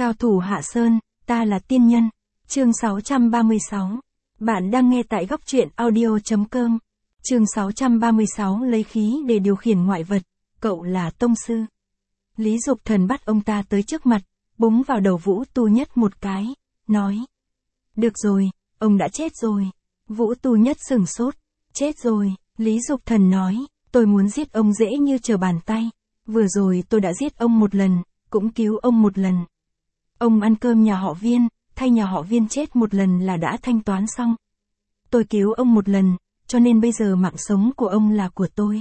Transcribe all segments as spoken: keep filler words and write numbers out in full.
Cao thủ Hạ Sơn, ta là tiên nhân. Chương sáu trăm ba mươi sáu. Bạn đang nghe tại góc truyện audio chấm com. Chương sáu trăm ba mươi sáu lấy khí để điều khiển ngoại vật. Cậu là tông sư. Lý Dục Thần bắt ông ta tới trước mặt, búng vào đầu Vũ Tu Nhất một cái, nói. Được rồi, ông đã chết rồi. Vũ Tu Nhất sửng sốt. Chết rồi, Lý Dục Thần nói, tôi muốn giết ông dễ như trở bàn tay. Vừa rồi tôi đã giết ông một lần, cũng cứu ông một lần. Ông ăn cơm nhà họ Viên, thay nhà họ Viên chết một lần là đã thanh toán xong. Tôi cứu ông một lần, cho nên bây giờ mạng sống của ông là của tôi.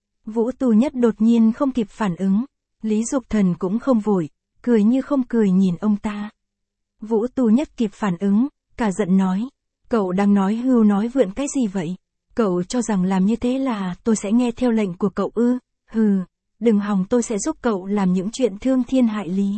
Vũ Tu Nhất đột nhiên không kịp phản ứng. Lý Dục Thần cũng không vội, cười như không cười nhìn ông ta. Vũ Tu Nhất kịp phản ứng, cả giận nói. Cậu đang nói hưu nói vượn cái gì vậy? Cậu cho rằng làm như thế là tôi sẽ nghe theo lệnh của cậu ư? Hừ, đừng hòng tôi sẽ giúp cậu làm những chuyện thương thiên hại lý.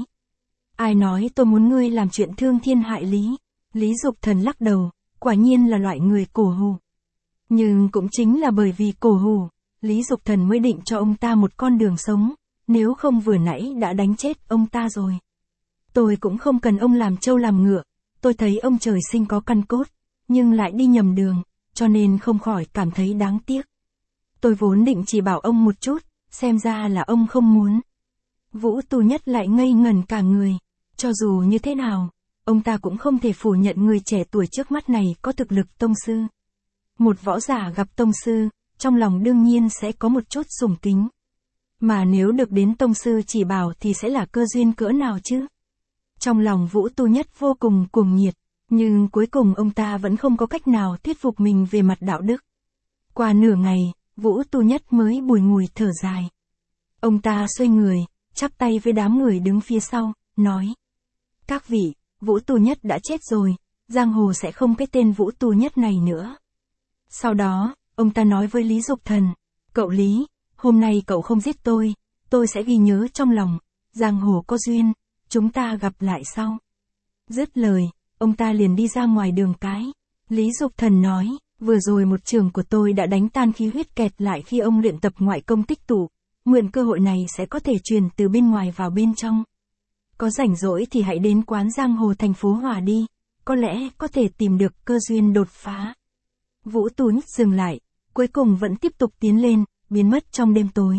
Ai nói tôi muốn ngươi làm chuyện thương thiên hại lý? Lý Dục Thần lắc đầu, quả nhiên là loại người cổ hủ. Nhưng cũng chính là bởi vì cổ hủ, Lý Dục Thần mới định cho ông ta một con đường sống, nếu không vừa nãy đã đánh chết ông ta rồi. Tôi cũng không cần ông làm trâu làm ngựa, tôi thấy ông trời sinh có căn cốt, nhưng lại đi nhầm đường, cho nên không khỏi cảm thấy đáng tiếc. Tôi vốn định chỉ bảo ông một chút, xem ra là ông không muốn. Vũ Tu Nhất lại ngây ngẩn cả người, cho dù như thế nào, ông ta cũng không thể phủ nhận người trẻ tuổi trước mắt này có thực lực tông sư. Một võ giả gặp tông sư, trong lòng đương nhiên sẽ có một chút sùng kính. Mà nếu được đến tông sư chỉ bảo thì sẽ là cơ duyên cỡ nào chứ? Trong lòng Vũ Tu Nhất vô cùng cuồng nhiệt, nhưng cuối cùng ông ta vẫn không có cách nào thuyết phục mình về mặt đạo đức. Qua nửa ngày, Vũ Tu Nhất mới bùi ngùi thở dài. Ông ta xoay người, chắp tay với đám người đứng phía sau, nói. Các vị, Vũ Tu Nhất đã chết rồi, giang hồ sẽ không cái tên Vũ Tu Nhất này nữa. Sau đó, ông ta nói với Lý Dục Thần. Cậu Lý, hôm nay cậu không giết tôi, tôi sẽ ghi nhớ trong lòng, giang hồ có duyên, chúng ta gặp lại sau. Dứt lời, ông ta liền đi ra ngoài đường cái. Lý Dục Thần nói, vừa rồi một trường của tôi đã đánh tan khí huyết kẹt lại khi ông luyện tập ngoại công tích tụ, mượn cơ hội này sẽ có thể truyền từ bên ngoài vào bên trong. Có rảnh rỗi thì hãy đến quán giang hồ thành phố Hòa đi, có lẽ có thể tìm được cơ duyên đột phá. Vũ Tu Nhất dừng lại, cuối cùng vẫn tiếp tục tiến lên, biến mất trong đêm tối.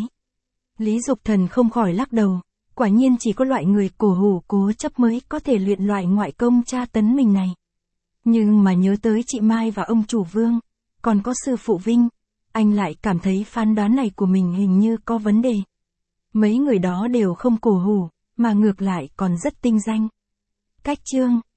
Lý Dục Thần không khỏi lắc đầu, quả nhiên chỉ có loại người cổ hủ cố chấp mới có thể luyện loại ngoại công tra tấn mình này. Nhưng mà nhớ tới chị Mai và ông chủ Vương, còn có sư phụ Vinh, anh lại cảm thấy phán đoán này của mình hình như có vấn đề. Mấy người đó đều không cổ hủ, mà ngược lại còn rất tinh danh. Cách chương